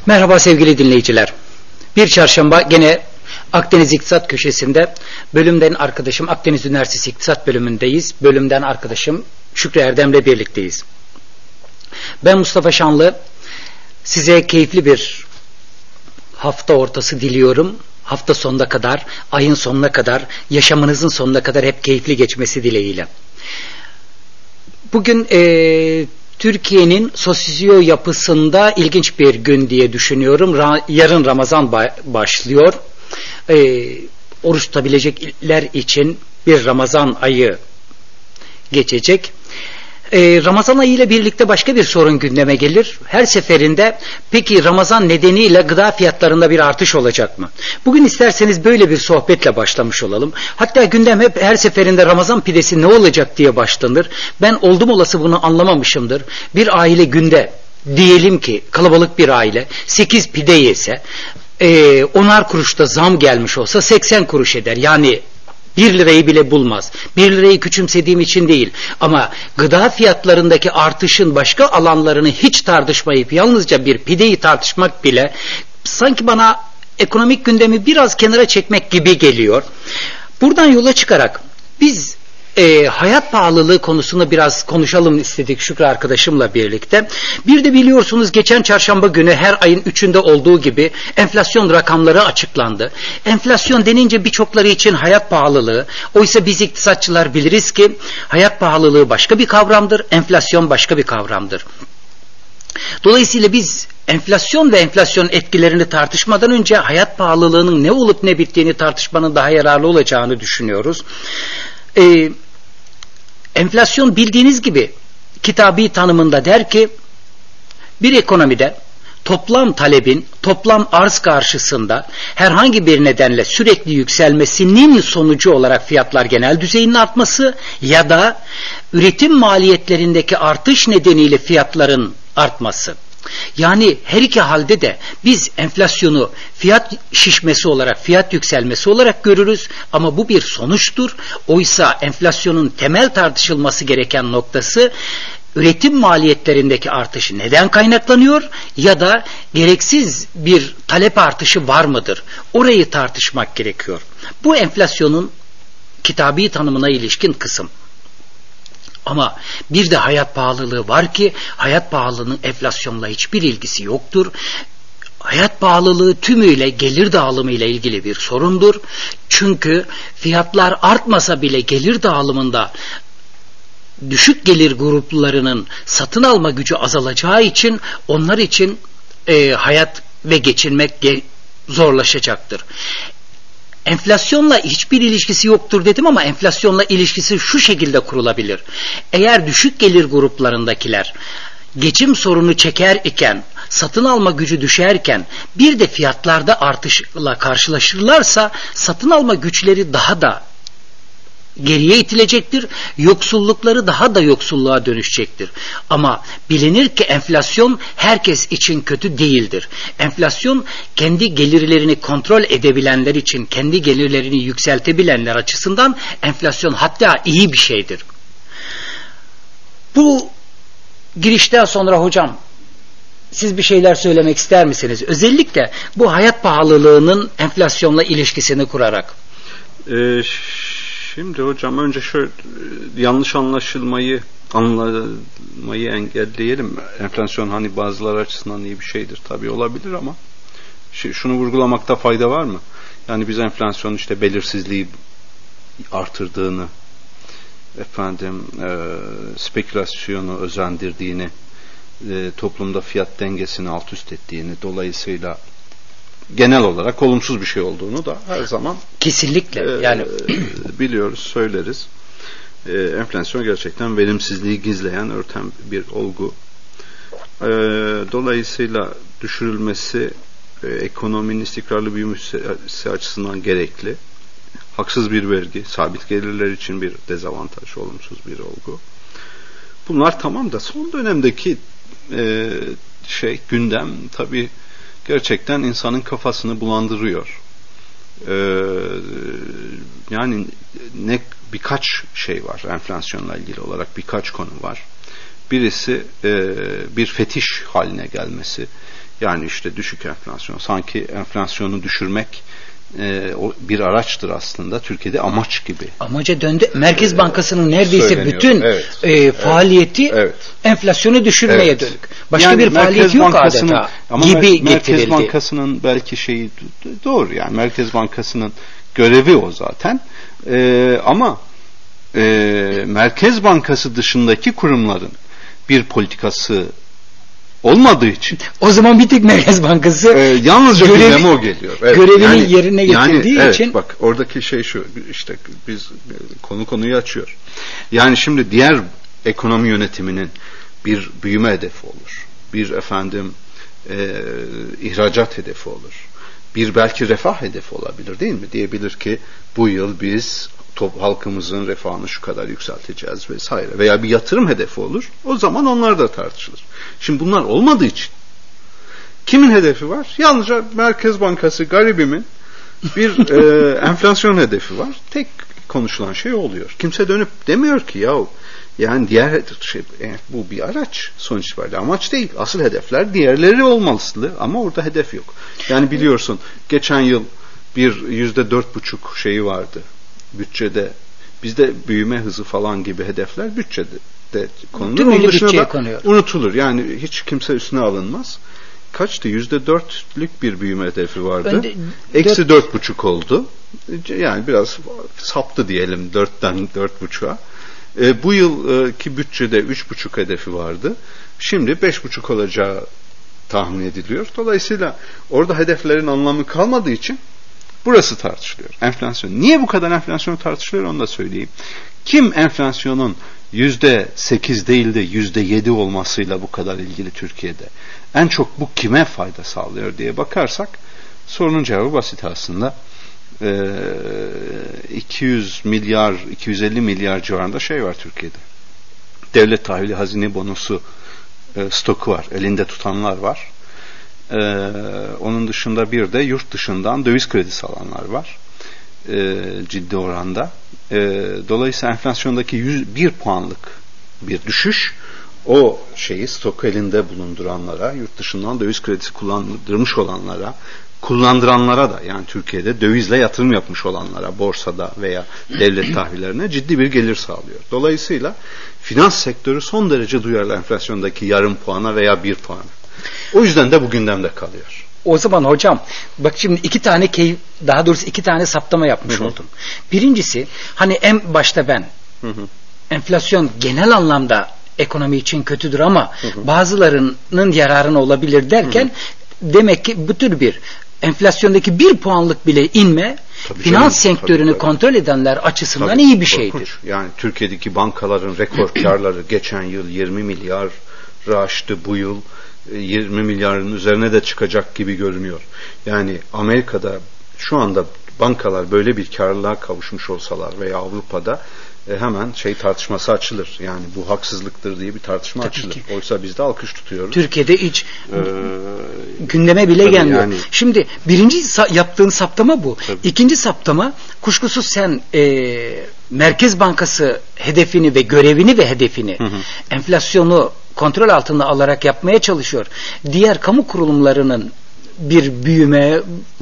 Merhaba sevgili dinleyiciler. Bir çarşamba gene Akdeniz İktisat Köşesi'nde bölümden arkadaşım Akdeniz Üniversitesi İktisat Bölümündeyiz. Bölümden arkadaşım Şükrü Erdem'le birlikteyiz. Ben Mustafa Şanlı. Size keyifli bir hafta ortası diliyorum. Hafta sonuna kadar, ayın sonuna kadar, yaşamınızın sonuna kadar hep keyifli geçmesi dileğiyle. Bugün Türkiye'nin sosyo yapısında ilginç bir gün diye düşünüyorum. Yarın Ramazan başlıyor. Oruç tutabilecekler için bir Ramazan ayı geçecek. Ramazan ayı ile birlikte başka bir sorun gündeme gelir. Her seferinde peki Ramazan nedeniyle gıda fiyatlarında bir artış olacak mı? Bugün isterseniz böyle bir sohbetle başlamış olalım. Hatta gündem hep her seferinde Ramazan pidesi ne olacak diye başlanır. Ben oldum olası bunu anlamamışımdır. Bir aile günde diyelim ki kalabalık bir aile 8 pide yese 10'ar kuruşta zam gelmiş olsa 80 kuruş eder. Yani 1 lirayı bile bulmaz. 1 lirayı küçümsediğim için değil. Ama gıda fiyatlarındaki artışın başka alanlarını hiç tartışmayıp yalnızca bir pideyi tartışmak bile sanki bana ekonomik gündemi biraz kenara çekmek gibi geliyor. Buradan yola çıkarak biz hayat pahalılığı konusunu biraz konuşalım istedik Şükrü arkadaşımla birlikte. Bir de biliyorsunuz geçen çarşamba günü her ayın 3'ünde olduğu gibi enflasyon rakamları açıklandı. Enflasyon denince birçokları için hayat pahalılığı. Oysa biz iktisatçılar biliriz ki hayat pahalılığı başka bir kavramdır, enflasyon başka bir kavramdır. Dolayısıyla biz enflasyon ve enflasyon etkilerini tartışmadan önce hayat pahalılığının ne olup ne bittiğini tartışmanın daha yararlı olacağını düşünüyoruz. Enflasyon bildiğiniz gibi kitabi tanımında der ki bir ekonomide toplam talebin toplam arz karşısında herhangi bir nedenle sürekli yükselmesinin sonucu olarak fiyatlar genel düzeyinin artması ya da üretim maliyetlerindeki artış nedeniyle fiyatların artması. Yani her iki halde de biz enflasyonu fiyat şişmesi olarak, fiyat yükselmesi olarak görürüz ama bu bir sonuçtur. Oysa enflasyonun temel tartışılması gereken noktası üretim maliyetlerindeki artış neden kaynaklanıyor ya da gereksiz bir talep artışı var mıdır? Orayı tartışmak gerekiyor. Bu enflasyonun kitabi tanımına ilişkin kısım. Ama bir de hayat pahalılığı var ki hayat pahalılığının enflasyonla hiçbir ilgisi yoktur. Hayat pahalılığı tümüyle gelir dağılımı ile ilgili bir sorundur. Çünkü fiyatlar artmasa bile gelir dağılımında düşük gelir gruplarının satın alma gücü azalacağı için onlar için hayat ve geçinmek zorlaşacaktır. Enflasyonla hiçbir ilişkisi yoktur dedim ama enflasyonla ilişkisi şu şekilde kurulabilir. Eğer düşük gelir gruplarındakiler geçim sorunu çeker iken, satın alma gücü düşerken bir de fiyatlarda artışla karşılaşırlarsa satın alma güçleri daha da geriye itilecektir. Yoksullukları daha da yoksulluğa dönüşecektir. Ama bilinir ki enflasyon herkes için kötü değildir. Enflasyon kendi gelirlerini kontrol edebilenler için, kendi gelirlerini yükseltebilenler açısından enflasyon hatta iyi bir şeydir. Bu girişten sonra hocam siz bir şeyler söylemek ister misiniz? Özellikle bu hayat pahalılığının enflasyonla ilişkisini kurarak. Şimdi hocam önce şöyle yanlış anlaşılmayı engelleyelim. Enflasyon hani bazıları açısından iyi bir şeydir. Tabii olabilir ama şunu vurgulamakta fayda var mı? Yani biz enflasyonun işte belirsizliği artırdığını, spekülasyonu özendirdiğini, toplumda fiyat dengesini alt üst ettiğini, dolayısıyla genel olarak olumsuz bir şey olduğunu da her zaman kesinlikle yani biliyoruz, söyleriz. Enflasyon gerçekten verimsizliği gizleyen, örten bir olgu. Dolayısıyla düşürülmesi ekonominin istikrarlı büyümesi açısından gerekli. Haksız bir vergi, sabit gelirler için bir dezavantaj, olumsuz bir olgu. Bunlar tamam da son dönemdeki gündem tabii gerçekten insanın kafasını bulandırıyor. Yani birkaç şey var enflasyonla ilgili olarak, birkaç konu var. Birisi bir fetiş haline gelmesi. Yani işte düşük enflasyon. Sanki enflasyonu düşürmek bir araçtır aslında. Türkiye'de amaç gibi. Amaca döndü. Merkez Bankası'nın neredeyse söyleniyor. bütün faaliyeti enflasyonu düşürmeye dönük. Başka yani bir faaliyeti yok adeta gibi Merkez getirildi. Bankası'nın belki şeyi doğru, yani Merkez Bankası'nın görevi o zaten. Ama Merkez Bankası dışındaki kurumların bir politikası olmadığı için. O zaman bir tek Merkez Bankası yalnızca gündeme o geliyor. Evet, görevini yerine getirdiği için. Bak oradaki şey şu, işte biz konuyu açıyor. Yani şimdi diğer ekonomi yönetiminin bir büyüme hedefi olur. Bir ihracat hedefi olur. Bir belki refah hedefi olabilir, değil mi? Diyebilir ki bu yıl biz halkımızın refahını şu kadar yükselteceğiz vesaire. Veya bir yatırım hedefi olur. O zaman onlar da tartışılır. Şimdi bunlar olmadığı için kimin hedefi var? Yalnızca Merkez Bankası garibimin bir enflasyon hedefi var. Tek konuşulan şey oluyor. Kimse dönüp demiyor ki yani diğer bu bir araç sonuç itibariyle, amaç değil. Asıl hedefler diğerleri olmalı ama orada hedef yok. Yani biliyorsun geçen yıl bir %4,5 şeyi vardı bütçede. Bizde büyüme hızı falan gibi hedefler bütçede konulur. Onun dışında da unutulur. Yani hiç kimse üstüne alınmaz. Kaçtı? %4'lük bir büyüme hedefi vardı. Eksi 4,5 oldu. Yani biraz saptı diyelim 4'ten 4,5'a. Bu yılki bütçede 3,5 hedefi vardı. Şimdi 5,5 olacağı tahmin ediliyor. Dolayısıyla orada hedeflerin anlamı kalmadığı için burası tartışılıyor. Enflasyon. Niye bu kadar enflasyon tartışılıyor onu da söyleyeyim. Kim enflasyonun %8 değil de %7 olmasıyla bu kadar ilgili Türkiye'de? En çok bu kime fayda sağlıyor diye bakarsak sorunun cevabı basit aslında. 250 milyar civarında şey var Türkiye'de. Devlet tahvili, hazine bonosu stoku var. Elinde tutanlar var. Onun dışında bir de yurt dışından döviz kredisi alanlar var. Ciddi oranda. Dolayısıyla enflasyondaki 1 puanlık bir düşüş o stoku elinde bulunduranlara, yurt dışından döviz kredisi kullandırmış olanlara, kullandıranlara da, yani Türkiye'de dövizle yatırım yapmış olanlara, borsada veya devlet tahvillerine ciddi bir gelir sağlıyor. Dolayısıyla finans sektörü son derece duyarlı enflasyondaki yarım puana veya 1 puana. O yüzden de bu gündemde kalıyor. O zaman hocam bak şimdi iki tane saptama yapmış oldum. Birincisi hani en başta ben enflasyon genel anlamda ekonomi için kötüdür ama bazılarının yararına olabilir derken demek ki bu tür bir enflasyondaki 1 puanlık bile inme finans sektörünü kontrol edenler açısından iyi bir şeydir. Yani Türkiye'deki bankaların rekor karları geçen yıl 20 milyar aştı, bu yıl 20 milyarın üzerine de çıkacak gibi görünüyor. Yani Amerika'da şu anda bankalar böyle bir karlılığa kavuşmuş olsalar veya Avrupa'da hemen tartışması açılır. Yani bu haksızlıktır diye bir tartışma açılır. Oysa biz de alkış tutuyoruz. Türkiye'de hiç gündeme bile gelmiyor. Yani, şimdi birinci yaptığın saptama bu. Tabii. İkinci saptama kuşkusuz sen Merkez Bankası hedefini ve görevini ve hedefini enflasyonu kontrol altında alarak yapmaya çalışıyor. Diğer kamu kurulumlarının bir büyüme,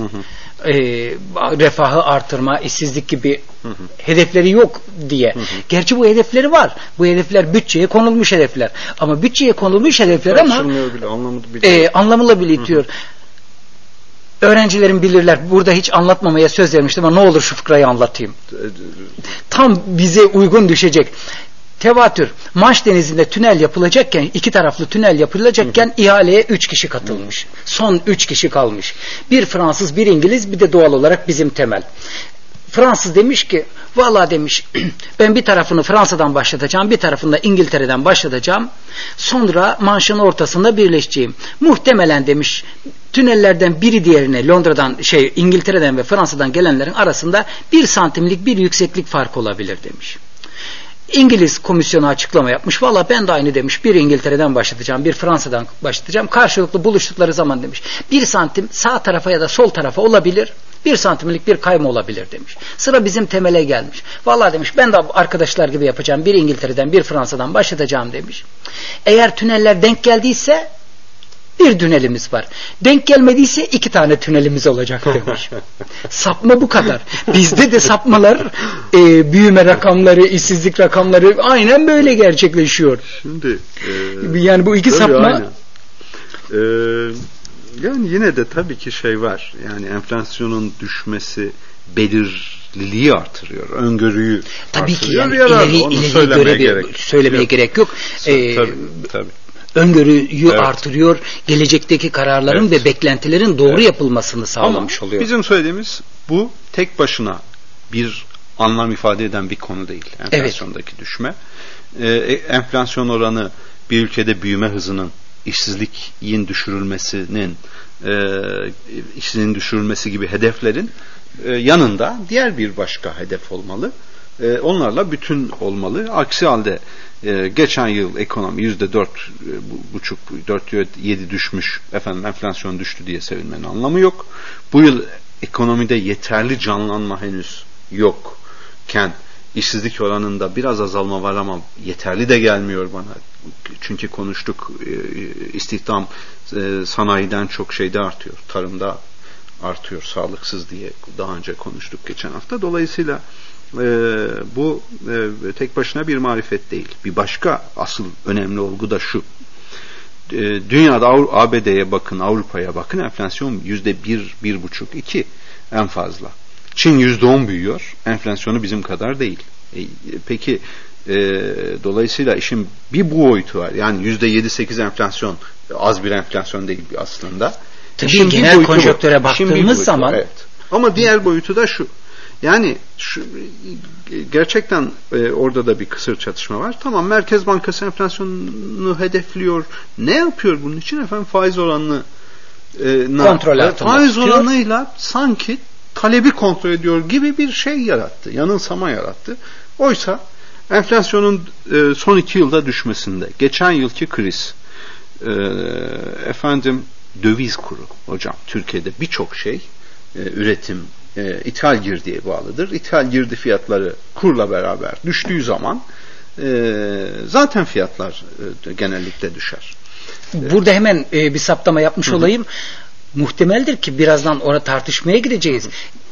refahı artırma, işsizlik gibi hedefleri yok diye. Gerçi bu hedefleri var. Bu hedefler bütçeye konulmuş hedefler. Ama bütçeye konulmuş hedefler ama anlamıyla bilitiyor. Öğrencilerin bilirler. Burada hiç anlatmamaya söz vermiştim ama ne olur şu fıkrayı anlatayım. Tam bize uygun düşecek. Tevatür. Manş Denizi'nde tünel yapılacakken, 2 taraflı tünel yapılacakken ihaleye 3 kişi katılmış. Son 3 kişi kalmış. Bir Fransız, bir İngiliz, bir de doğal olarak bizim Temel. Fransız demiş ki, vallahi demiş, ben bir tarafını Fransa'dan başlatacağım, bir tarafını da İngiltere'den başlatacağım. Sonra Manş'ın ortasında birleşeceğim. Muhtemelen demiş, tünellerden biri diğerine Londra'dan, İngiltere'den ve Fransa'dan gelenlerin arasında 1 santimlik bir yükseklik farkı olabilir demiş. İngiliz komisyonu açıklama yapmış. Valla ben de aynı demiş. Bir İngiltere'den başlatacağım, bir Fransa'dan başlatacağım. Karşılıklı buluştukları zaman demiş. 1 santim sağ tarafa ya da sol tarafa olabilir. 1 santimlik bir kayma olabilir demiş. Sıra bizim temele gelmiş. Vallahi demiş ben de arkadaşlar gibi yapacağım. Bir İngiltere'den bir Fransa'dan başlatacağım demiş. Eğer tüneller denk geldiyse bir tünelimiz var. Denk gelmediyse 2 tane tünelimiz olacak demiş. Sapma bu kadar. Bizde de sapmalar büyüme rakamları, işsizlik rakamları aynen böyle gerçekleşiyor. Şimdi yani bu iki sapma yani yine de tabii ki şey var. Yani enflasyonun düşmesi belirliliği artırıyor. Öngörüyü tabii artırıyor. Tabii ki yani söylemeye gerek yok. Tabii. Öngörüyü artırıyor. Gelecekteki kararların ve beklentilerin doğru yapılmasını sağlamış oluyor. Bizim söylediğimiz bu tek başına bir anlam ifade eden bir konu değil. Enflasyondaki düşme. Enflasyon oranı bir ülkede büyüme hızının, işsizliğin düşürülmesinin, işsizliğin düşürülmesi gibi hedeflerin yanında diğer bir başka hedef olmalı. Onlarla bütün olmalı. Aksi halde geçen yıl ekonomi %4,5-4,7 düşmüş, enflasyon düştü diye sevinmenin anlamı yok. Bu yıl ekonomide yeterli canlanma henüz yokken işsizlik oranında biraz azalma var ama yeterli de gelmiyor bana. Çünkü konuştuk, istihdam sanayiden çok şeyde artıyor, tarımda artıyor, sağlıksız diye daha önce konuştuk geçen hafta. Dolayısıyla bu tek başına bir marifet değil. Bir başka asıl önemli olgu da şu. Dünyada ABD'ye bakın, Avrupa'ya bakın, enflasyon %1-1,5-2 en fazla. Çin %10 büyüyor. Enflasyonu bizim kadar değil. Peki dolayısıyla işin bir bu boyutu var. Yani %7-8 enflasyon az bir enflasyon değil aslında. Tabii genel konjonktüre baktığımız zaman. Evet. Ama diğer boyutu da şu. Yani gerçekten orada da bir kısır çatışma var. Tamam, Merkez Bankası enflasyonunu hedefliyor. Ne yapıyor bunun için? Efendim faiz oranını kontrol altında faiz oranıyla sanki talebi kontrol ediyor gibi bir şey yarattı. Yanılsama yarattı. Oysa enflasyonun son 2 yılda düşmesinde, geçen yılki kriz, döviz kuru hocam, Türkiye'de birçok şey üretim ithal girdiye bağlıdır. İthal girdi fiyatları kurla beraber düştüğü zaman zaten fiyatlar genellikle düşer. Burada hemen bir saptama yapmış olayım. Muhtemeldir ki birazdan orada tartışmaya gireceğiz.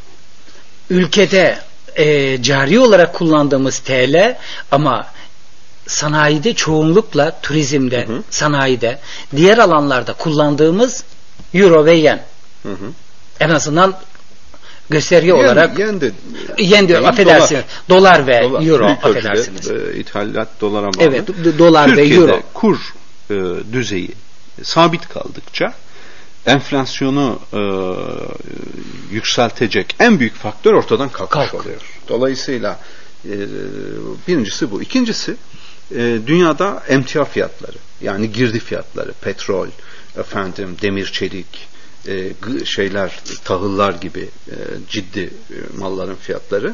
Ülkede cari olarak kullandığımız TL ama sanayide çoğunlukla turizmde, sanayide, diğer alanlarda kullandığımız euro ve yen. En azından gösterge olarak yen diyor, affedersiniz. Dolar ve euro, affedersiniz. İthalat dolara bağlı. Evet, dolar Türkiye'de ve euro. Kur düzeyi sabit kaldıkça enflasyonu yükseltecek en büyük faktör ortadan kalkmış oluyor. Dolayısıyla birincisi bu. İkincisi dünyada emtia fiyatları, yani girdi fiyatları, petrol, demir, çelik, tahıllar gibi ciddi malların fiyatları.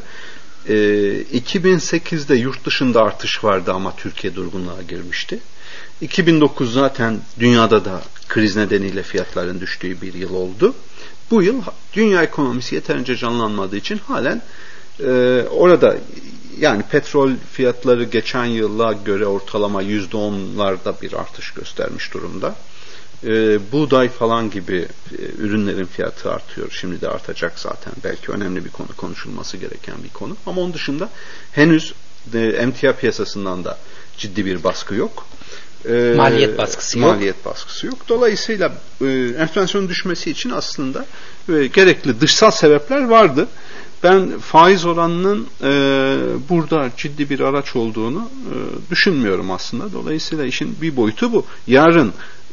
2008'de yurt dışında artış vardı ama Türkiye durgunluğa girmişti. 2009 zaten dünyada da kriz nedeniyle fiyatların düştüğü bir yıl oldu. Bu yıl dünya ekonomisi yeterince canlanmadığı için halen orada, yani petrol fiyatları geçen yıla göre ortalama %10'larda bir artış göstermiş durumda. Buğday falan gibi ürünlerin fiyatı artıyor. Şimdi de artacak zaten. Belki önemli bir konu, konuşulması gereken bir konu. Ama onun dışında henüz emtia piyasasından da ciddi bir baskı yok. Maliyet baskısı yok. Dolayısıyla enflasyonun düşmesi için aslında gerekli dışsal sebepler vardı. Ben faiz oranının burada ciddi bir araç olduğunu düşünmüyorum aslında. Dolayısıyla işin bir boyutu bu. Yarın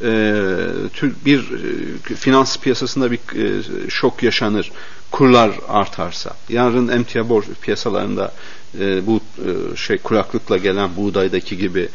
bir finans piyasasında bir şok yaşanır, kurlar artarsa, yarın emtia borç piyasalarında bu kuraklıkla gelen buğdaydaki gibi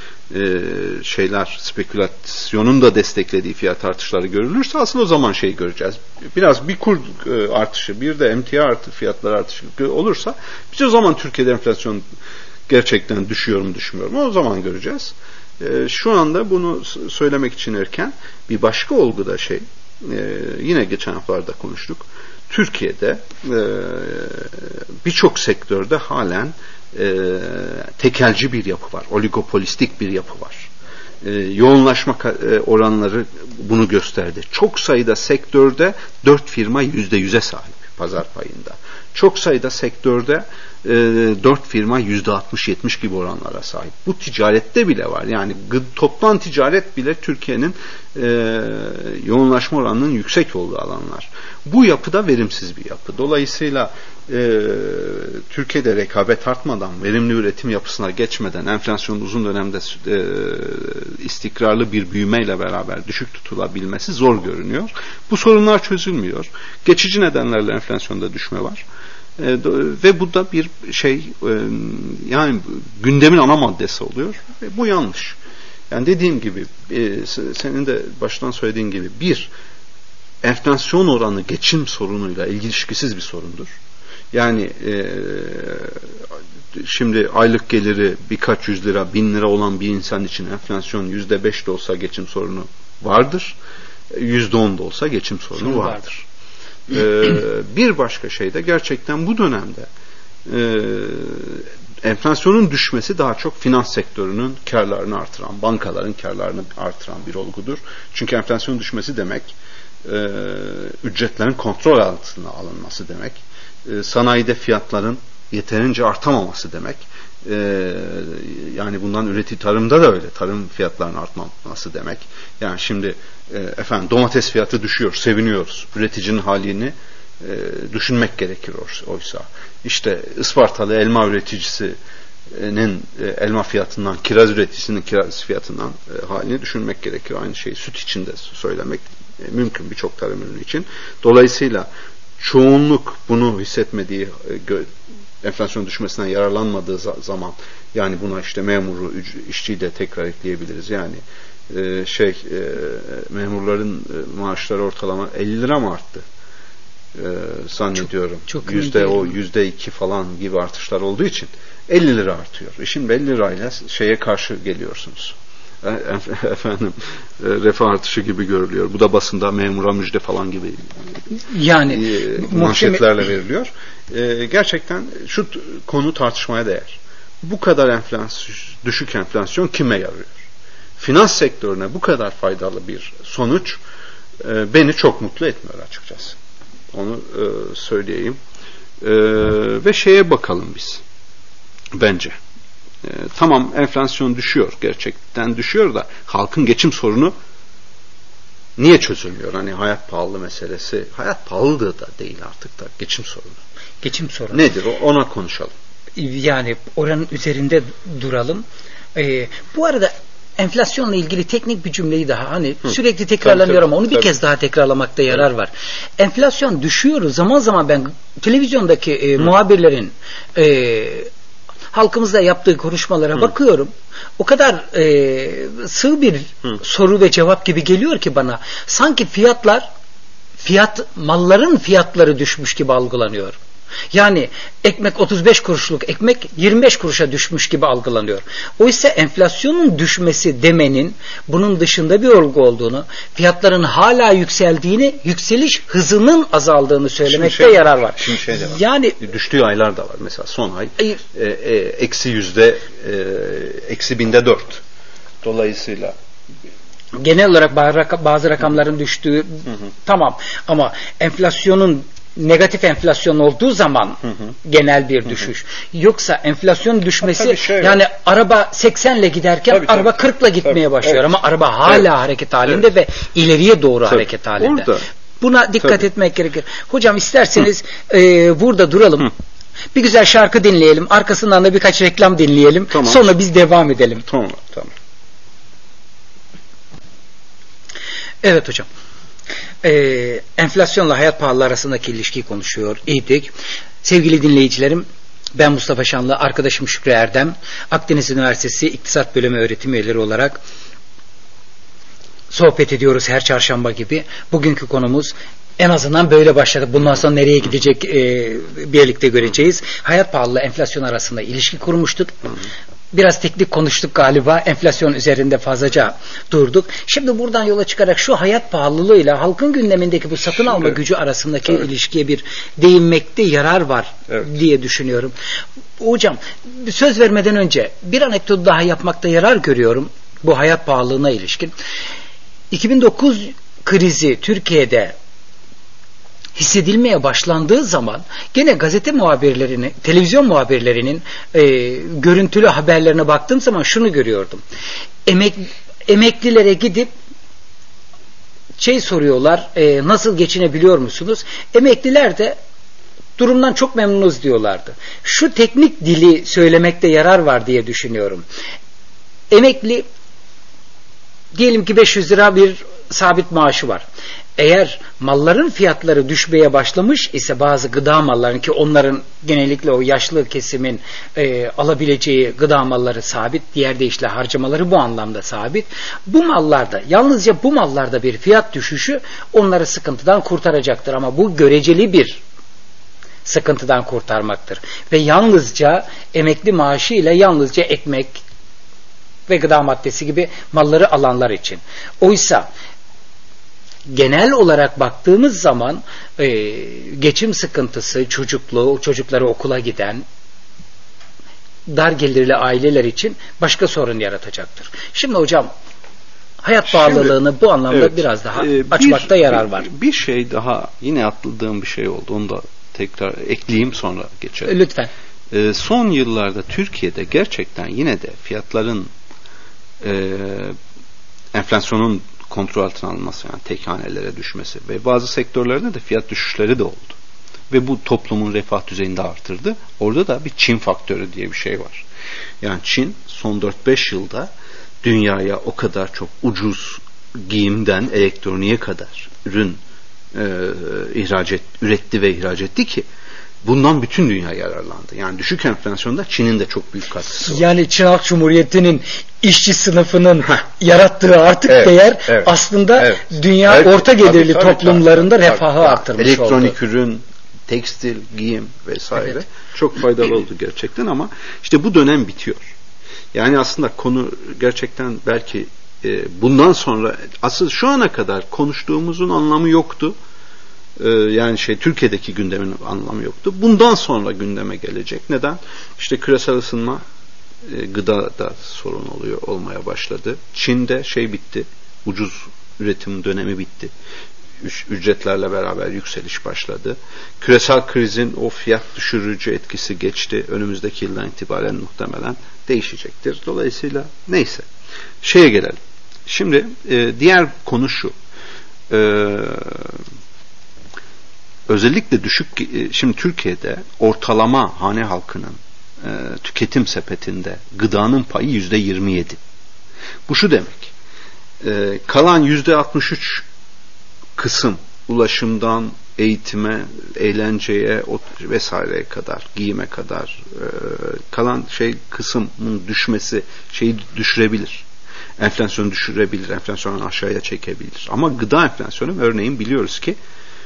spekülasyonun da desteklediği fiyat artışları görülürse aslında o zaman göreceğiz. Biraz bir kur artışı, bir de emtia artı fiyatlar artışı olursa biz o zaman Türkiye'de enflasyon gerçekten düşüyor mu düşmüyor mu o zaman göreceğiz. Şu anda bunu söylemek için erken. Bir başka olgu da yine geçen haftalarda konuştuk. Türkiye'de birçok sektörde halen tekelci bir yapı var. Oligopolistik bir yapı var. Yoğunlaşma oranları bunu gösterdi. Çok sayıda sektörde 4 firma %100'e sahip pazar payında. Çok sayıda sektörde 4 firma %60-70 gibi oranlara sahip. Bu ticarette bile var. Yani toplam ticaret bile Türkiye'nin yoğunlaşma oranının yüksek olduğu alanlar. Bu yapıda verimsiz bir yapı. Dolayısıyla Türkiye'de rekabet artmadan, verimli üretim yapısına geçmeden, enflasyonun uzun dönemde istikrarlı bir büyümeyle beraber düşük tutulabilmesi zor görünüyor. Bu sorunlar çözülmüyor. Geçici nedenlerle enflasyonda düşme var. Ve bu da bir yani gündemin ana maddesi oluyor. Ve bu yanlış. Yani dediğim gibi, senin de baştan söylediğin gibi, enflasyon oranı geçim sorunuyla ilişkisiz bir sorundur. Yani şimdi aylık geliri birkaç yüz lira, 1000 lira olan bir insan için enflasyon %5 de olsa geçim sorunu vardır. %10 da olsa geçim sorunu vardır. Bir başka şey de gerçekten bu dönemde enflasyonun düşmesi daha çok finans sektörünün karlarını artıran, bankaların karlarını artıran bir olgudur. Çünkü enflasyon düşmesi demek ücretlerin kontrol altına alınması demek. Sanayide fiyatların yeterince artamaması demek. Yani bundan tarımda da öyle. Tarım fiyatlarının artmaması demek. Yani şimdi domates fiyatı düşüyor, seviniyoruz. Üreticinin halini düşünmek gerekir oysa. İşte Ispartalı elma üreticisinin elma fiyatından, kiraz üreticisinin kiraz fiyatından halini düşünmek gerekir. Aynı şeyi süt için de söylemek mümkün birçok tarım ürünü için. Dolayısıyla çoğunluk bunu hissetmediği, enflasyon düşmesinden yararlanmadığı zaman, yani buna işte memuru, işçiyi de tekrar ekleyebiliriz. Yani memurların maaşları ortalama 50 lira mı arttı? Zannediyorum. Çok %2 falan gibi artışlar olduğu için 50 lira artıyor. Şimdi 50 lirayla şeye karşı geliyorsunuz. Refah artışı gibi görülüyor. Bu da basında memura müjde falan gibi yani manşetlerle veriliyor. Gerçekten şu konu tartışmaya değer. Bu kadar düşük enflasyon kime yarıyor? Finans sektörüne bu kadar faydalı bir sonuç beni çok mutlu etmiyor açıkçası. Onu söyleyeyim. Ve şeye bakalım biz. Bence. Tamam, enflasyon düşüyor. Gerçekten düşüyor da halkın geçim sorunu niye çözülmüyor? Hani hayat pahalı meselesi. Hayat pahalılığı da değil artık da geçim sorunu. Geçim sorunu. Nedir? Ona konuşalım. Yani oranın üzerinde duralım. Bu arada enflasyonla ilgili teknik bir cümleyi daha sürekli tekrarlanıyor ama onu bir kez daha tekrarlamakta yarar var. Enflasyon düşüyor. Zaman zaman ben televizyondaki muhabirlerin halkımızda yaptığı konuşmalara bakıyorum. O kadar sığ bir soru ve cevap gibi geliyor ki bana. Sanki malların fiyatları düşmüş gibi algılanıyor. Yani ekmek 35 kuruşluk ekmek 25 kuruşa düşmüş gibi algılanıyor. Oysa enflasyonun düşmesi demenin bunun dışında bir olgu olduğunu, fiyatların hala yükseldiğini, yükseliş hızının azaldığını söylemekte yarar var. Şimdi de var. Yani düştüğü aylar da var. Mesela son ay eksi binde 4. Dolayısıyla genel olarak bazı rakamların düştüğü tamam ama enflasyonun negatif enflasyon olduğu zaman genel bir düşüş. Yoksa enflasyon düşmesi yani araba 80 ile giderken araba 40 ile gitmeye başlıyor ama araba hala hareket halinde ve ileriye doğru hareket halinde. Buna dikkat etmek gerekir. Hocam isterseniz burada duralım. Bir güzel şarkı dinleyelim. Arkasından da birkaç reklam dinleyelim. Sonra biz devam edelim. Tamam. Evet hocam. Enflasyonla hayat pahalılığı arasındaki ilişkiyi konuşuyor idik. Sevgili dinleyicilerim, ben Mustafa Şanlı, arkadaşım Şükrü Erdem, Akdeniz Üniversitesi İktisat Bölümü öğretim üyeleri olarak sohbet ediyoruz her çarşamba gibi. Bugünkü konumuz en azından böyle başladı. Bundan sonra nereye gidecek birlikte göreceğiz. Hayat pahalılığı enflasyon arasında ilişki kurmuştuk. biraz teknik konuştuk galiba. Enflasyon üzerinde fazlaca durduk. Şimdi buradan yola çıkarak şu hayat pahalılığıyla halkın gündemindeki bu satın alma gücü arasındaki ilişkiye bir değinmekte yarar var diye düşünüyorum. Hocam söz vermeden önce bir anekdot daha yapmakta yarar görüyorum bu hayat pahalılığına ilişkin. 2009 krizi Türkiye'de hissedilmeye başlandığı zaman gene gazete muhabirlerinin, televizyon muhabirlerinin görüntülü haberlerine baktığım zaman şunu görüyordum. Emeklilere gidip soruyorlar, nasıl geçinebiliyor musunuz? Emekliler de durumdan çok memnunuz diyorlardı. Şu teknik dili söylemekte yarar var diye düşünüyorum. Emekli diyelim ki 500 lira bir sabit maaşı var. Eğer malların fiyatları düşmeye başlamış ise bazı gıda malların, ki onların genellikle o yaşlı kesimin alabileceği gıda malları sabit, diğer deyişle harcamaları bu anlamda sabit. Bu mallarda, yalnızca bu mallarda bir fiyat düşüşü onları sıkıntıdan kurtaracaktır ama bu göreceli bir sıkıntıdan kurtarmaktır. Ve yalnızca emekli maaşı ile yalnızca ekmek ve gıda maddesi gibi malları alanlar için. Oysa genel olarak baktığımız zaman geçim sıkıntısı, çocukları okula giden dar gelirli aileler için başka sorun yaratacaktır. Şimdi hocam hayat pahalılığını bu anlamda biraz daha açmakta yarar var. Bir şey daha yine atladığım bir şey oldu. Onu da tekrar ekleyeyim, sonra geçelim. Lütfen. Son yıllarda Türkiye'de gerçekten yine de fiyatların enflasyonun kontrol altına alınması, yani tek hanelere düşmesi ve bazı sektörlerde de fiyat düşüşleri de oldu. Ve bu toplumun refah düzeyini de artırdı. Orada da bir Çin faktörü diye bir şey var. Yani Çin son 4-5 yılda dünyaya o kadar çok ucuz giyimden elektroniğe kadar ürün üretti ve ihraç etti ki bundan bütün dünya yararlandı. Yani düşük enflasyonda Çin'in de çok büyük katkısı var. Yani Çin Halk Cumhuriyeti'nin işçi sınıfının yarattığı artık değer aslında dünya orta gelirli toplumlarında refahı artırmış oldu. Elektronik ürün, tekstil, giyim vesaire çok faydalı oldu gerçekten ama işte bu dönem bitiyor. Yani aslında konu gerçekten belki bundan sonra asıl şu ana kadar konuştuğumuzun anlamı yoktu. Yani Türkiye'deki gündemin anlamı yoktu. Bundan sonra gündeme gelecek. Neden? İşte küresel ısınma, gıdada sorun olmaya başladı. Çin'de bitti. Ucuz üretim dönemi bitti. Ücretlerle beraber yükseliş başladı. Küresel krizin o fiyat düşürücü etkisi geçti. Önümüzdeki yıldan itibaren muhtemelen değişecektir. Dolayısıyla neyse. Gelelim. Şimdi diğer konu şu. Özellikle şimdi Türkiye'de ortalama hane halkının tüketim sepetinde gıdanın payı %27. Bu şu demek. Kalan %63 kısım ulaşımdan eğitime, eğlenceye vesaireye kadar, giyime kadar kalan kısmın düşmesi düşürebilir. Enflasyonu düşürebilir, enflasyonu aşağıya çekebilir. Ama gıda enflasyonu örneğin biliyoruz ki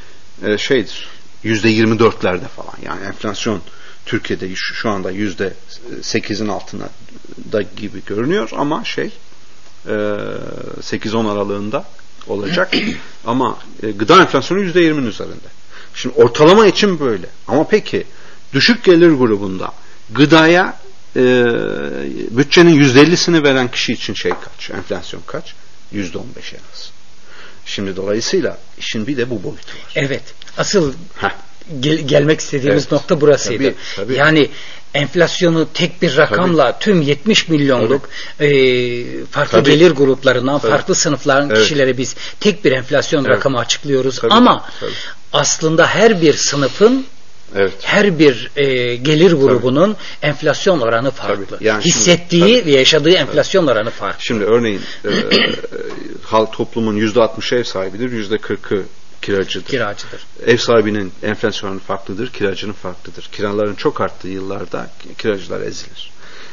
%24'lerde falan. Yani enflasyon Türkiye'de şu anda %8'in altında da gibi görünüyor ama 8-10 aralığında olacak. Ama gıda enflasyonu %20'nin üzerinde. Şimdi ortalama için böyle. Ama peki düşük gelir grubunda gıdaya bütçenin %50'sini veren kişi için kaç? Enflasyon kaç? %15 en az. Şimdi dolayısıyla işin bir de bu boyutu var. Evet. Asıl gelmek istediğimiz nokta burasıydı. Tabii. Yani enflasyonu tek bir rakamla tüm 70 milyonluk farklı gelir gruplarından, farklı sınıfların kişilere biz tek bir enflasyon rakamı açıklıyoruz. Ama aslında her bir sınıfın her bir gelir grubunun enflasyon oranı farklı. Yani hissettiği ve yaşadığı enflasyon oranı farklı. Şimdi örneğin toplumun %60'ı ev sahibidir, %40'ı kiracıdır. Ev sahibinin enflasyonu farklıdır, kiracının farklıdır. Kiraların çok arttığı yıllarda kiracılar ezilir.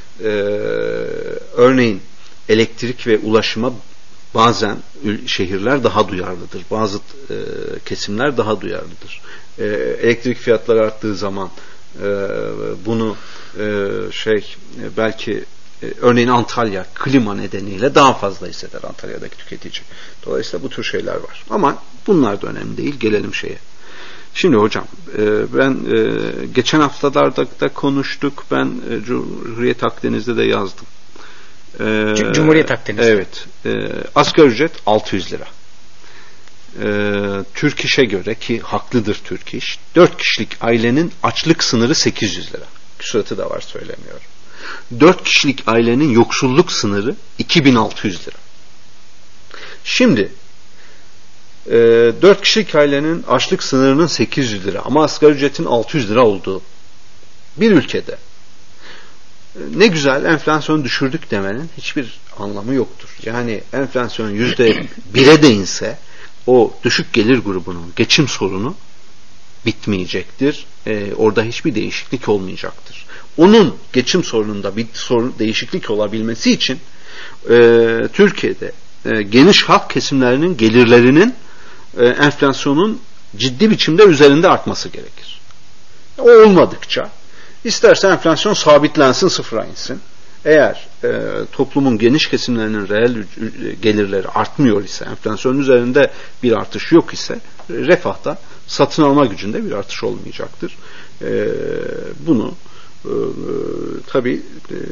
Örneğin elektrik ve ulaşıma bazen şehirler daha duyarlıdır. Bazı kesimler daha duyarlıdır. Elektrik fiyatları arttığı zaman bunu belki örneğin Antalya klima nedeniyle daha fazla hisseder Antalya'daki tüketici. Dolayısıyla bu tür şeyler var. Ama bunlar da önemli değil. Gelelim şeye. Şimdi hocam ben geçen haftalarda da konuştuk. Ben Cumhuriyet Akdeniz'de de yazdım. Cumhuriyet Akdeniz. Evet. Asgari ücret 600 lira. Türk İş'e göre, ki haklıdır Türk İş, 4 kişilik ailenin açlık sınırı 800 lira. Küsuratı da var, söylemiyorum. 4 kişilik ailenin yoksulluk sınırı 2600 lira. Şimdi 4 kişilik ailenin açlık sınırının 800 lira ama asgari ücretin 600 lira olduğu bir ülkede ne güzel enflasyonu düşürdük demenin hiçbir anlamı yoktur. Yani enflasyon %1'e de inse o düşük gelir grubunun geçim sorunu bitmeyecektir. Orada hiçbir değişiklik olmayacaktır. Onun geçim sorununda bir değişiklik olabilmesi için Türkiye'de geniş halk kesimlerinin gelirlerinin enflasyonun ciddi biçimde üzerinde artması gerekir. O olmadıkça isterse enflasyon sabitlensin, sıfıra insin. Eğer toplumun geniş kesimlerinin reel gelirleri artmıyor ise, enflasyonun üzerinde bir artış yok ise refahta, satın alma gücünde bir artış olmayacaktır. Bunu tabii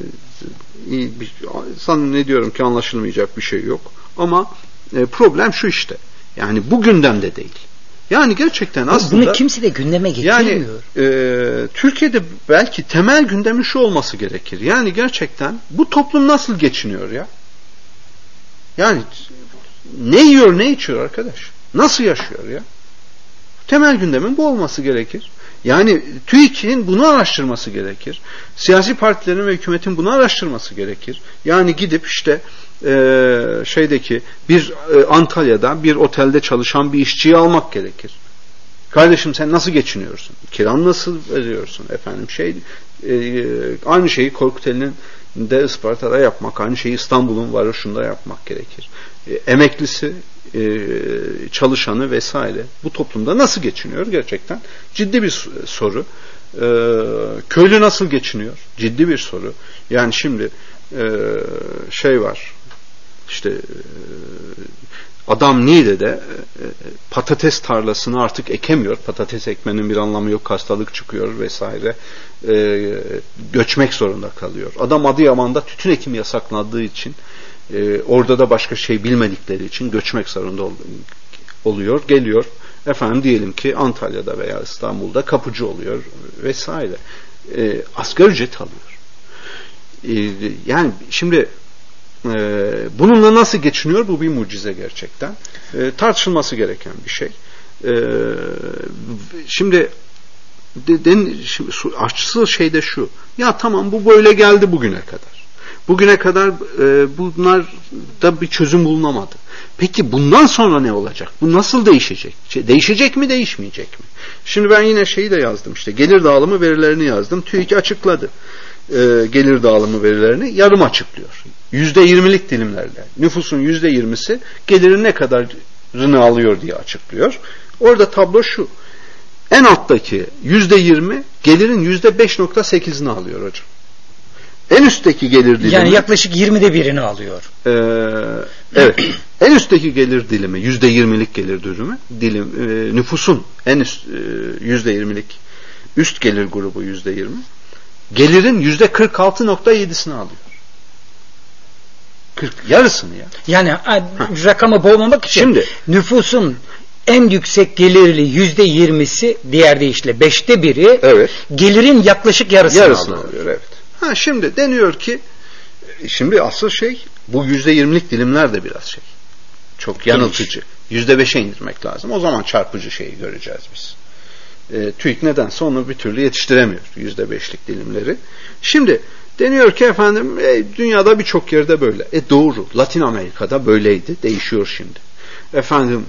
zannediyorum ki anlaşılmayacak bir şey yok. Ama problem şu işte. Yani bu gündemde değil. Yani gerçekten aslında bunu kimse de gündeme getirmiyor. Yani Türkiye'de belki temel gündemi şu olması gerekir. Yani gerçekten bu toplum nasıl geçiniyor ya? Yani ne yiyor, ne içiyor arkadaş? Nasıl yaşıyor ya? Temel gündemin bu olması gerekir. Yani TÜİK'in bunu araştırması gerekir. Siyasi partilerin ve hükümetin bunu araştırması gerekir. Yani gidip işte Antalya'da bir otelde çalışan bir işçiyi almak gerekir. Kardeşim sen nasıl geçiniyorsun? Kiran nasıl veriyorsun? Efendim aynı şeyi Korkuteli'nin de Isparta'da yapmak, aynı şeyi İstanbul'un varoşunda yapmak gerekir. Emeklisi, çalışanı vesaire bu toplumda nasıl geçiniyor gerçekten? Ciddi bir soru. Köylü nasıl geçiniyor? Ciddi bir soru. Yani şimdi var. İşte adam Niğde'de patates tarlasını artık ekemiyor. Patates ekmenin bir anlamı yok. Hastalık çıkıyor vesaire. Göçmek zorunda kalıyor. Adam Adıyaman'da tütün ekimi yasaklandığı için orada da başka şey bilmedikleri için göçmek zorunda oluyor. Geliyor. Efendim diyelim ki Antalya'da veya İstanbul'da kapıcı oluyor vesaire. Asgari ücret alıyor. Yani şimdi bununla nasıl geçiniyor? Bu bir mucize gerçekten. Tartışılması gereken bir şey. Şimdi açısı şey de şu. Ya tamam bu böyle geldi bugüne kadar. Bugüne kadar bunlarda bir çözüm bulunamadı. Peki bundan sonra ne olacak? Bu nasıl değişecek? Değişecek mi, değişmeyecek mi? Şimdi ben yine şeyi de yazdım işte. Gelir dağılımı verilerini yazdım. TÜİK açıkladı. Gelir dağılımı verilerini yarım açıklıyor. %20'lik dilimlerle. Nüfusun %20'si gelirin ne kadarını alıyor diye açıklıyor. Orada tablo şu. En alttaki %20 gelirin %5.8'ini alıyor hocam. En üstteki gelir dilimi. Yani yaklaşık 20'de birini alıyor. Evet. En üstteki gelir dilimi %20'lik gelir dilimi. Nüfusun en üst %20'lik üst gelir grubu %20. Gelirin %46.7'sini alıyor. Yarısını ya. Yani rakamı boğmamak için şimdi, nüfusun en yüksek gelirli %20'si, diğer deyişle 5'te 1'i evet, gelirin yaklaşık yarısını alıyor. Evet. Şimdi deniyor ki şimdi asıl bu %20'lik dilimler de biraz çok yanıltıcı. %5'e indirmek lazım. O zaman çarpıcı şeyi göreceğiz biz. TÜİK nedense onu bir türlü yetiştiremiyor. %5'lik dilimleri. Şimdi deniyor ki efendim dünyada birçok yerde böyle. Doğru. Latin Amerika'da böyleydi. Değişiyor şimdi. Efendim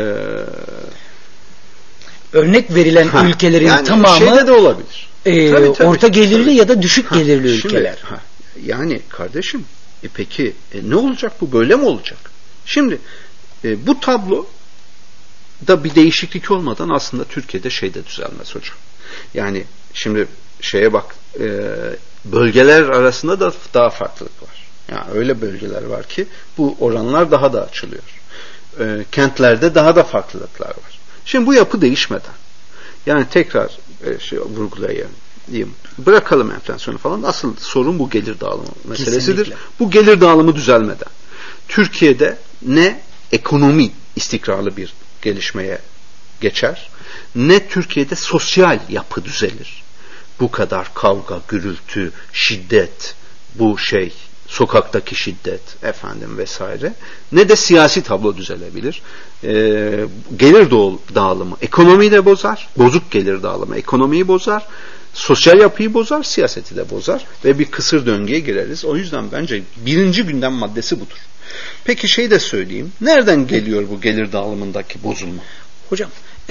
örnek verilen ülkelerin yani tamamı şeyde de olabilir. Tabii. Orta gelirli ya da düşük gelirli ülkeler. Yani kardeşim peki ne olacak bu? Böyle mi olacak? Şimdi bu tablo da bir değişiklik olmadan aslında Türkiye'de de düzelmez hocam. Yani şimdi bak bölgeler arasında da daha farklılık var. Yani öyle bölgeler var ki bu oranlar daha da açılıyor. Kentlerde daha da farklılıklar var. Şimdi bu yapı değişmeden, yani tekrar vurgulayayım. Bırakalım enflasyonu falan. Asıl sorun bu gelir dağılımı meselesidir. Kesinlikle. Bu gelir dağılımı düzelmeden Türkiye'de ne ekonomi istikrarlı bir gelişmeye geçer, ne Türkiye'de sosyal yapı düzelir. Bu kadar kavga, gürültü, şiddet, bu sokaktaki şiddet vesaire, ne de siyasi tablo düzelebilir. Gelir dağılımı ekonomiyi de bozar, bozuk gelir dağılımı ekonomiyi bozar, sosyal yapıyı bozar, siyaseti de bozar ve bir kısır döngüye gireriz. O yüzden bence birinci gündem maddesi budur. Peki de söyleyeyim, nereden geliyor bu gelir dağılımındaki bozulma? Hocam,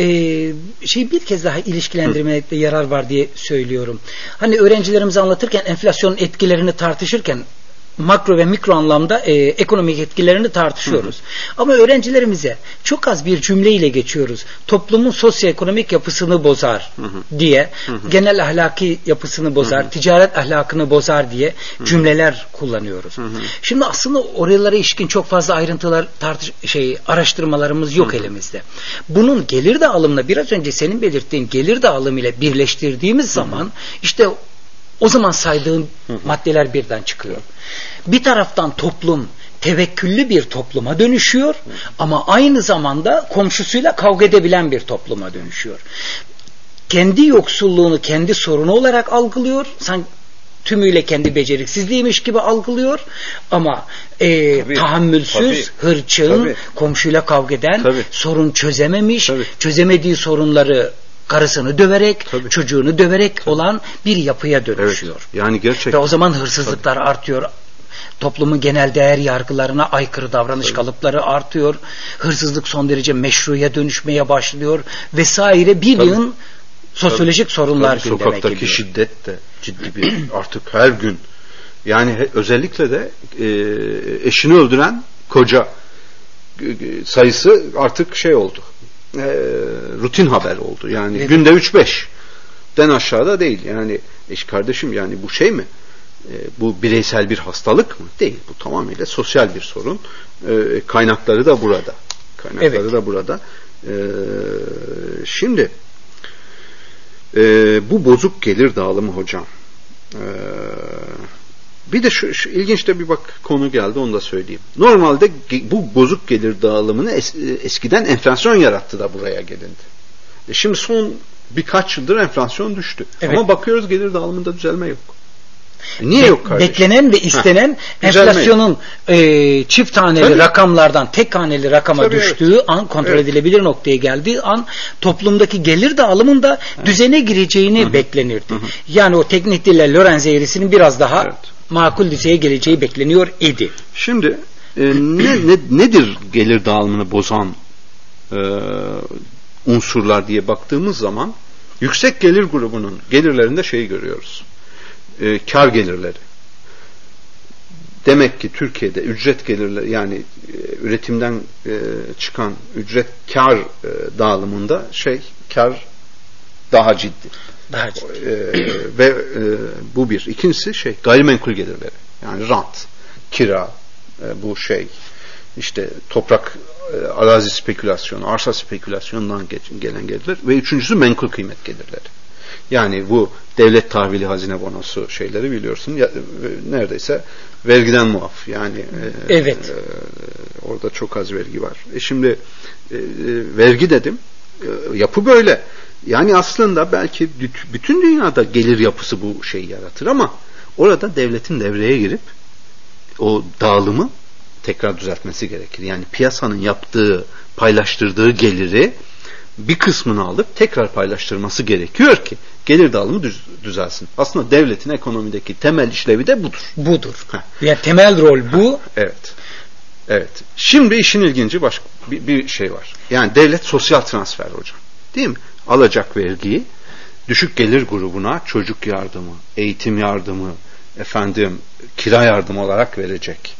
bir kez daha ilişkilendirmekte yarar var diye söylüyorum. Hani öğrencilerimize anlatırken enflasyonun etkilerini tartışırken makro ve mikro anlamda ekonomik etkilerini tartışıyoruz. Ama öğrencilerimize çok az bir cümleyle geçiyoruz. Toplumun sosyoekonomik yapısını bozar diye, genel ahlaki yapısını bozar, ticaret ahlakını bozar diye cümleler kullanıyoruz. Şimdi aslında oralara ilişkin çok fazla ayrıntılar araştırmalarımız yok elimizde. Bunun gelir dağılımına biraz önce senin belirttiğin gelir dağılımı ile birleştirdiğimiz zaman işte o zaman saydığın maddeler birden çıkıyor. Bir taraftan toplum tevekküllü bir topluma dönüşüyor ama aynı zamanda komşusuyla kavga edebilen bir topluma dönüşüyor. Kendi yoksulluğunu kendi sorunu olarak algılıyor. Sanki tümüyle kendi beceriksizliğiymiş gibi algılıyor ama tahammülsüz, hırçın, komşuyla kavga eden, sorun çözememiş, çözemediği sorunları karısını döverek, çocuğunu döverek olan bir yapıya dönüşüyor. Evet, yani gerçekten. Ve o zaman hırsızlıklar artıyor. Toplumun genel değer yargılarına aykırı davranış kalıpları artıyor. Hırsızlık son derece meşruya dönüşmeye başlıyor vesaire. Bir yığın sosyolojik sorunlar gündeme geliyor. Sokaktaki şiddet de ciddi bir artık her gün. Yani özellikle de eşini öldüren koca sayısı artık oldu. Rutin haber oldu. Yani günde 3-5'den aşağıda değil. Yani kardeşim, yani bu mi? Bu bireysel bir hastalık mı? Değil. Bu tamamıyla sosyal bir sorun. Kaynakları da burada. Da burada. Şimdi bu bozuk gelir dağılımı hocam. Bir de şu ilginç de bir konu geldi, onu da söyleyeyim. Normalde bu bozuk gelir dağılımını eskiden enflasyon yarattı da buraya gelindi. Şimdi son birkaç yıldır enflasyon düştü. Evet. Ama bakıyoruz gelir dağılımında düzelme yok. Niye yok kardeşim? Beklenen ve istenen enflasyonun çift taneli rakamlardan tek haneli rakama düştüğü an, kontrol edilebilir noktaya geldiği an toplumdaki gelir dağılımında düzene gireceğini beklenirdi. Yani o teknik dille Lorenz eğrisinin biraz daha makul düzeye geleceği bekleniyor idi. Şimdi nedir gelir dağılımını bozan unsurlar diye baktığımız zaman yüksek gelir grubunun gelirlerinde görüyoruz. Kar gelirleri. Demek ki Türkiye'de ücret gelirleri, yani üretimden çıkan ücret kar dağılımında kar daha ciddi. Ve bu bir. İkincisi gayrimenkul gelirleri. Yani rant, kira, bu toprak, arazi spekülasyonu, arsa spekülasyonundan gelen gelirler. Ve üçüncüsü menkul kıymet gelirleri. Yani bu devlet tahvili, hazine bonosu biliyorsun. Neredeyse vergiden muaf. Yani orada çok az vergi var. Şimdi vergi dedim. Yapı böyle. Yani aslında belki bütün dünyada gelir yapısı bu yaratır ama orada devletin devreye girip o dağılımı tekrar düzeltmesi gerekir. Yani piyasanın yaptığı, paylaştırdığı geliri bir kısmını alıp tekrar paylaştırması gerekiyor ki gelir dağılımı düzelsin. Aslında devletin ekonomideki temel işlevi de budur. Yani temel rol bu. Evet. Şimdi işin ilginci başka bir var. Yani devlet sosyal transfer hocam. Değil mi? Alacak vergiyi düşük gelir grubuna çocuk yardımı, eğitim yardımı, kira yardımı olarak verecek.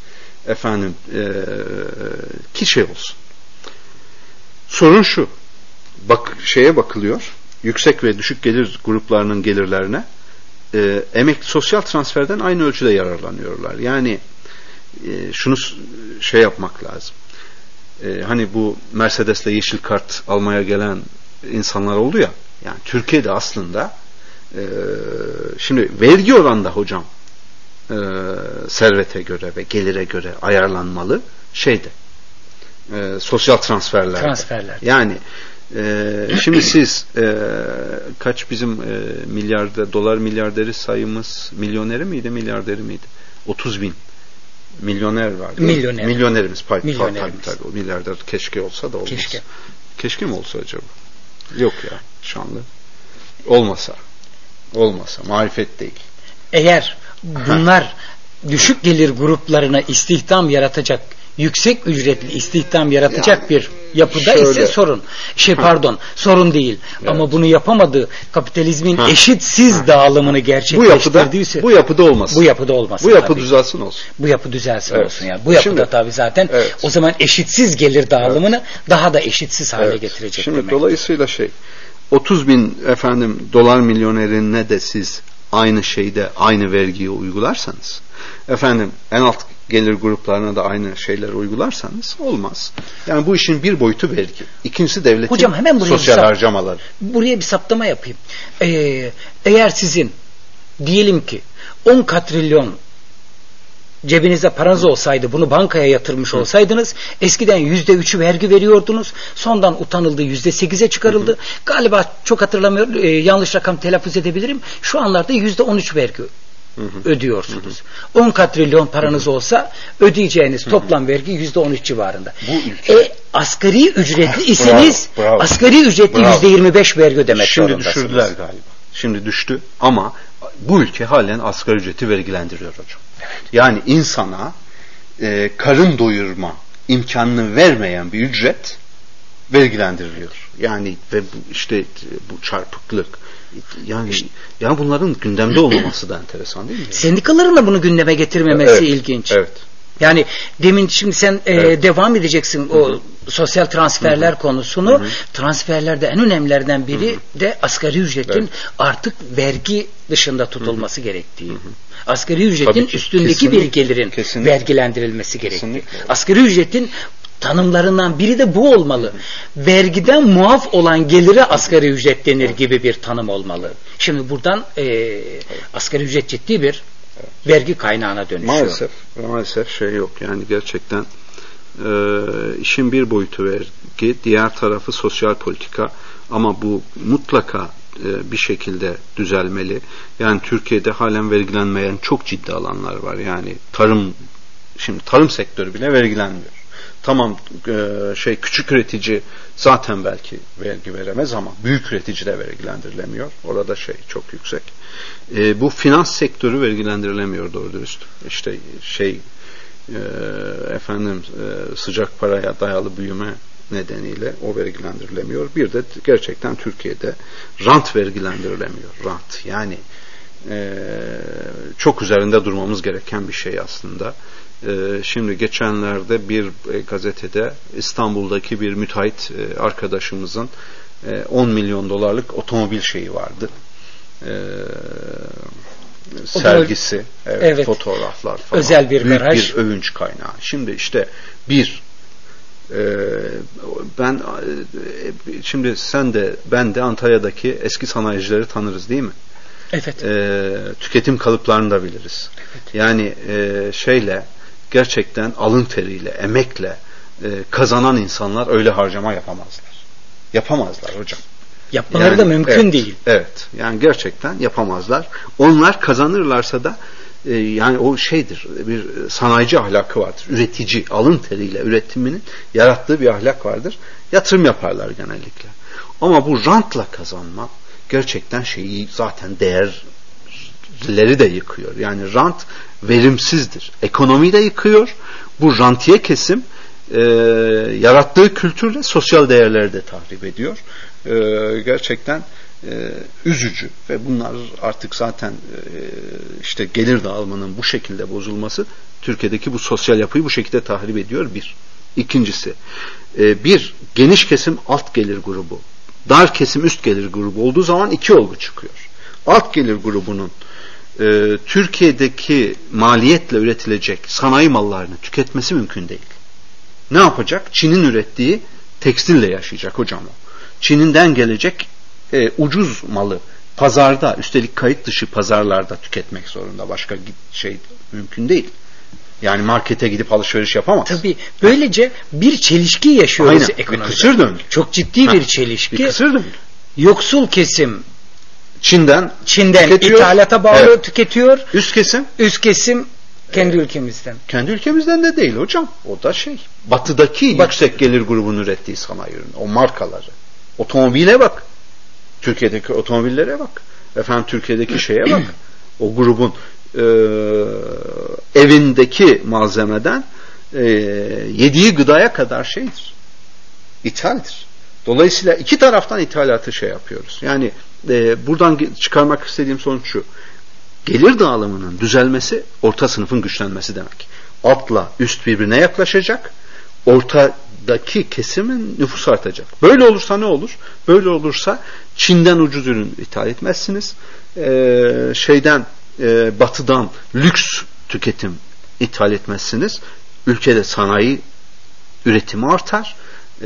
Ki olsun. Sorun şu. Bakılıyor. Yüksek ve düşük gelir gruplarının gelirlerine. emekli sosyal transferden aynı ölçüde yararlanıyorlar. Yani şunu şey yapmak lazım. Hani bu Mercedes'le yeşil kart almaya gelen insanlar oldu ya. Yani Türkiye'de aslında şimdi vergi oranında hocam servete göre ve gelire göre ayarlanmalı şeyde sosyal transferler. Yani şimdi siz kaç bizim dolar milyarderi sayımız milyoneri miydi? 30 bin milyoner var. Milyonerimiz. Tabii, o milyarder keşke olsa da olmaz. Keşke mi olsa acaba? Yok ya şu anda. Olmasa marifet değil. Eğer bunlar düşük gelir gruplarına istihdam yaratacak, yüksek ücretli istihdam yaratacak yani, bir yapıda ise sorun. Sorun değil. Evet. Ama bunu yapamadığı kapitalizmin eşitsiz dağılımını gerçekleştirdiyse bu yapıda olmasın. Bu yapı düzelsin olsun. Bu yapı düzelsin olsun yani. Bu yapıda tabii zaten o zaman eşitsiz gelir dağılımını daha da eşitsiz hale getirecek. Şimdi dolayısıyla 30 bin dolar milyonerine de siz aynı şeyde aynı vergiyi uygularsanız en alt gelir gruplarına da aynı şeyleri uygularsanız olmaz. Yani bu işin bir boyutu vergi. İkincisi devletin hocam, hemen sosyal harcamaları. Buraya bir saptama yapayım. Eğer sizin diyelim ki 10 katrilyon cebinizde paranız olsaydı, bunu bankaya yatırmış olsaydınız, eskiden %3'ü vergi veriyordunuz, sondan utanıldı, %8'e çıkarıldı. Galiba çok hatırlamıyorum, yanlış rakam telaffuz edebilirim. Şu anlarda %13 vergi ödüyorsunuz. 10 katrilyon paranız olsa ödeyeceğiniz toplam vergi %13 civarında. Asgari ücretli iseniz asgari ücretli %25 vergi ödemek zorundasınız. Şimdi düşürdüler galiba. Şimdi düştü ama bu ülke halen asgari ücreti vergilendiriyor hocam. Yani insana karın doyurma imkanını vermeyen bir ücret vergilendiriliyor. Yani ve bu çarpıklık yani bunların gündemde olmaması da enteresan değil mi? Sendikaların da bunu gündeme getirmemesi ilginç. Evet. Yani demin şimdi sen devam edeceksin o sosyal transferler konusunu. Transferlerde en önemlilerden biri de asgari ücretin artık vergi dışında tutulması gerektiği. Asgari ücretin üstündeki bir gelirin vergilendirilmesi gerektiği. Asgari ücretin tanımlarından biri de bu olmalı. Vergiden muaf olan gelire asgari ücret denir gibi bir tanım olmalı. Şimdi buradan asgari ücret ciddi bir vergi kaynağına dönüşüyor. Maalesef yok. Yani gerçekten işin bir boyutu vergi, diğer tarafı sosyal politika ama bu mutlaka bir şekilde düzelmeli. Yani Türkiye'de halen vergilenmeyen çok ciddi alanlar var. Yani tarım sektörü bile vergilenmiyor. Tamam küçük üretici zaten belki vergi veremez ama büyük üretici de vergilendirilemiyor. Orada çok yüksek. Bu finans sektörü vergilendirilemiyor doğru dürüst. Sıcak paraya dayalı büyüme nedeniyle o vergilendirilemiyor. Bir de gerçekten Türkiye'de rant vergilendirilemiyor. Rant yani çok üzerinde durmamız gereken bir şey aslında. Şimdi geçenlerde bir gazetede İstanbul'daki bir müteahhit arkadaşımızın 10 milyon dolarlık otomobil şeyi vardı. Sergisi, fotoğraflar falan. Özel bir büyük garaj. Bir övünç kaynağı. Şimdi şimdi sen de ben de Antalya'daki eski sanayicileri tanırız değil mi? Evet. Tüketim kalıplarını da biliriz. Evet. Yani gerçekten alın teriyle, emekle kazanan insanlar öyle harcama yapamazlar. Yapamazlar hocam. Yapmaları da mümkün değil. Evet. Yani gerçekten yapamazlar. Onlar kazanırlarsa da yani o bir sanayici ahlakı vardır. Üretici, alın teriyle üretiminin yarattığı bir ahlak vardır. Yatırım yaparlar genellikle. Ama bu rantla kazanma gerçekten zaten değerleri de yıkıyor. Yani rant verimsizdir. Ekonomiyi de yıkıyor. Bu rantiye kesim yarattığı kültürle sosyal değerleri de tahrip ediyor. Gerçekten üzücü ve bunlar artık zaten gelir dağılımının bu şekilde bozulması Türkiye'deki bu sosyal yapıyı bu şekilde tahrip ediyor bir. İkincisi bir geniş kesim alt gelir grubu, dar kesim üst gelir grubu olduğu zaman iki olgu çıkıyor. Alt gelir grubunun Türkiye'deki maliyetle üretilecek sanayi mallarını tüketmesi mümkün değil. Ne yapacak? Çin'in ürettiği tekstille yaşayacak hocam o. Çin'inden gelecek ucuz malı pazarda, üstelik kayıt dışı pazarlarda tüketmek zorunda. Başka şey mümkün değil. Yani markete gidip alışveriş yapamaz. Tabii. Böylece bir çelişki yaşıyoruz ekonomide. Bir kısır döngü. Çok ciddi bir çelişki. Bir kısır döngü. Yoksul kesim Çin'den ithalata bağlı tüketiyor. Üst kesim kendi ülkemizden. Kendi ülkemizden de değil hocam. O da batıdaki yüksek gelir grubunun ürettiği sanayi ürünü. O markaları. Otomobile bak. Türkiye'deki otomobillere bak. Efendim Türkiye'deki şeye bak. O grubun evindeki malzemeden yediği gıdaya kadar şeydir. İthaldir. Dolayısıyla iki taraftan ithalatı yapıyoruz. Yani buradan çıkarmak istediğim sonuç şu. Gelir dağılımının düzelmesi orta sınıfın güçlenmesi demek. Altla üst birbirine yaklaşacak. Ortadaki kesimin nüfusu artacak. Böyle olursa ne olur? Böyle olursa Çin'den ucuz ürün ithal etmezsiniz. Batıdan lüks tüketim ithal etmezsiniz. Ülkede sanayi üretimi artar.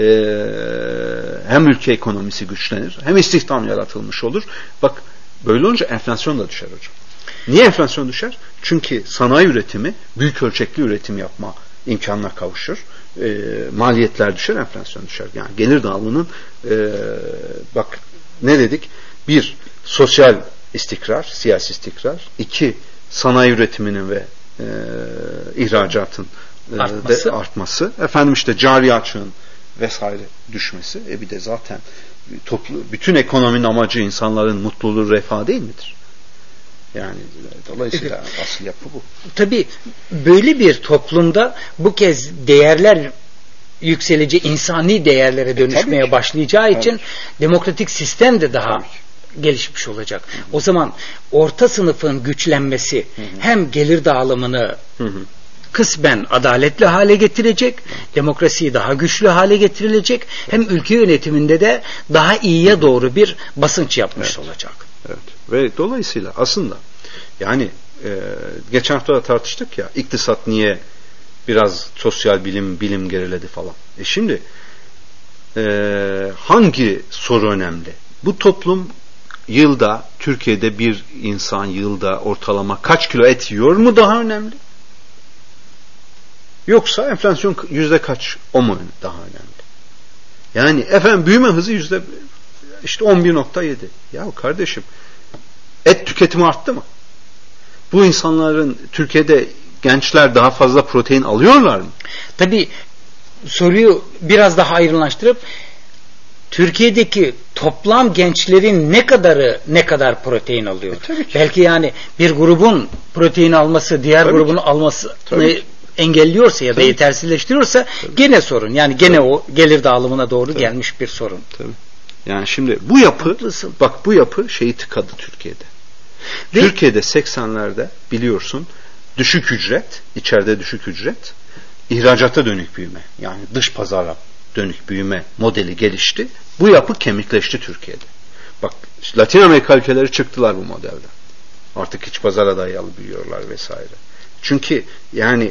Hem ülke ekonomisi güçlenir, hem istihdam yaratılmış olur. Bak böyle olunca enflasyon da düşer hocam. Niye enflasyon düşer? Çünkü sanayi üretimi büyük ölçekli üretim yapma imkanına kavuşur. Maliyetler düşer, enflasyon düşer. Yani gelir dağılımının bak ne dedik? 1. Sosyal istikrar, siyasi istikrar. 2. Sanayi üretiminin ve ihracatın artması. Efendim cari açığın vesaire düşmesi. Bir de zaten bütün ekonominin amacı insanların mutluluğu, refah değil midir? Yani dolayısıyla asıl yapı bu. Tabii böyle bir toplumda bu kez değerler yükselecek, insani değerlere dönüşmeye başlayacağı için demokratik sistem de daha gelişmiş olacak. O zaman orta sınıfın güçlenmesi hem gelir dağılımını kısmen adaletli hale getirecek, demokrasiyi daha güçlü hale getirilecek, hem ülke yönetiminde de daha iyiye doğru bir basınç yapmış olacak. Evet. Ve dolayısıyla aslında yani geçen hafta da tartıştık ya, iktisat niye biraz sosyal bilim geriledi falan. Şimdi hangi soru önemli? Bu toplum yılda, Türkiye'de bir insan yılda ortalama kaç kilo et yiyor mu daha önemli? Yoksa enflasyon yüzde kaç, o mu daha önemli? Yani efendim büyüme hızı yüzde 11.7. Ya kardeşim, et tüketimi arttı mı? Bu insanların, Türkiye'de gençler daha fazla protein alıyorlar mı? Tabii soruyu biraz daha ayrılaştırıp Türkiye'deki toplam gençlerin ne kadar protein alıyor? Belki yani bir grubun protein alması diğer grubun almasını engelliyorsa ya da yetersizleştiriyorsa gene sorun. Yani gene o gelir dağılımına doğru gelmiş bir sorun. Tabii. Yani şimdi bu yapı, bak bu yapı tıkadı Türkiye'de. Türkiye'de 80'lerde biliyorsun düşük ücret, içeride düşük ücret, ihracata dönük büyüme, yani dış pazara dönük büyüme modeli gelişti. Bu yapı kemikleşti Türkiye'de. Bak Latin Amerika ülkeleri çıktılar bu modelden. Artık iç pazara dayalı büyüyorlar vesaire. Çünkü yani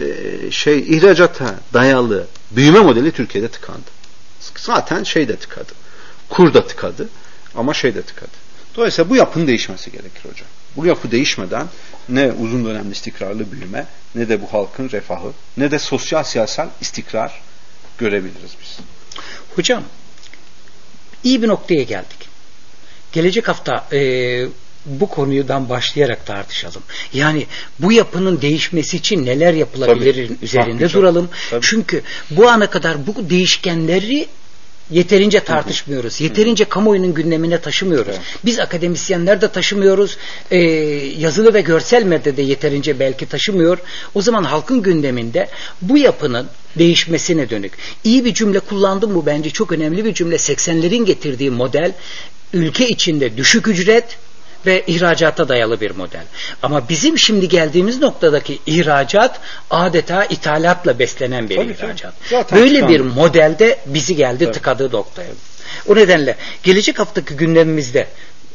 ihracata dayalı büyüme modeli Türkiye'de tıkandı. Zaten de tıkadı. Kur da tıkadı ama de tıkadı. Dolayısıyla bu yapının değişmesi gerekir hocam. Bu yapı değişmeden ne uzun dönemli istikrarlı büyüme, ne de bu halkın refahı, ne de sosyal siyasal istikrar görebiliriz biz. Hocam, iyi bir noktaya geldik. Gelecek hafta bu konudan başlayarak tartışalım. Yani bu yapının değişmesi için neler yapılabilir üzerinde duralım. Çünkü bu ana kadar bu değişkenleri yeterince tartışmıyoruz. Yeterince kamuoyunun gündemine taşımıyoruz. Biz akademisyenler de taşımıyoruz. Yazılı ve görsel medyada yeterince belki taşımıyor. O zaman halkın gündeminde bu yapının değişmesine dönük. İyi bir cümle kullandım, bu bence çok önemli bir cümle. 80'lerin getirdiği model ülke içinde düşük ücret ve ihracata dayalı bir model. Ama bizim şimdi geldiğimiz noktadaki ihracat adeta ithalatla beslenen bir ihracat. Böyle bir modelde bizi tıkadığı noktaya. O nedenle gelecek haftaki gündemimizde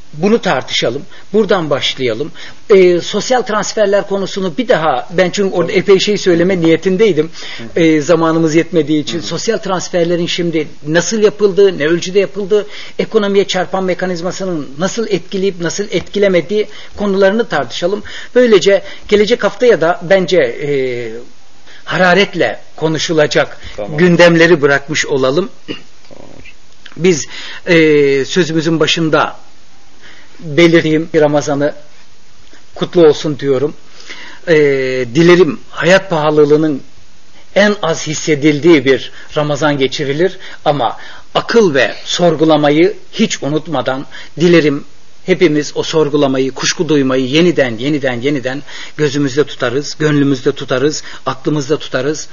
Bunu tartışalım. Buradan başlayalım. Sosyal transferler konusunu bir daha, ben çünkü orada epey şey söyleme niyetindeydim. Zamanımız yetmediği için. Sosyal transferlerin şimdi nasıl yapıldığı, ne ölçüde yapıldığı, ekonomiye çarpan mekanizmasının nasıl etkileyip nasıl etkilemediği konularını tartışalım. Böylece gelecek haftaya da bence hararetle konuşulacak gündemleri bırakmış olalım. Biz sözümüzün başında belirttiğim Ramazan'ı kutlu olsun diyorum. Dilerim hayat pahalılığının en az hissedildiği bir Ramazan geçirilir ama akıl ve sorgulamayı hiç unutmadan dilerim hepimiz o sorgulamayı, kuşku duymayı yeniden gözümüzde tutarız, gönlümüzde tutarız, aklımızda tutarız.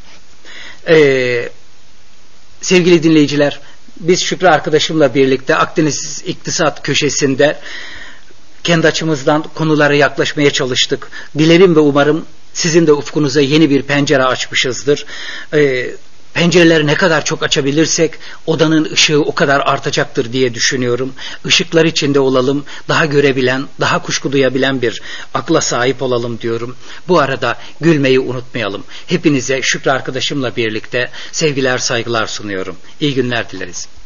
Sevgili dinleyiciler, biz Şükrü arkadaşımla birlikte Akdeniz İktisat Köşesi'nde kendi açımızdan konulara yaklaşmaya çalıştık. Dilerim ve umarım sizin de ufkunuza yeni bir pencere açmışızdır. Pencereleri ne kadar çok açabilirsek odanın ışığı o kadar artacaktır diye düşünüyorum. Işıklar içinde olalım, daha görebilen, daha kuşku duyabilen bir akla sahip olalım diyorum. Bu arada gülmeyi unutmayalım. Hepinize Şükrü arkadaşımla birlikte sevgiler, saygılar sunuyorum. İyi günler dileriz.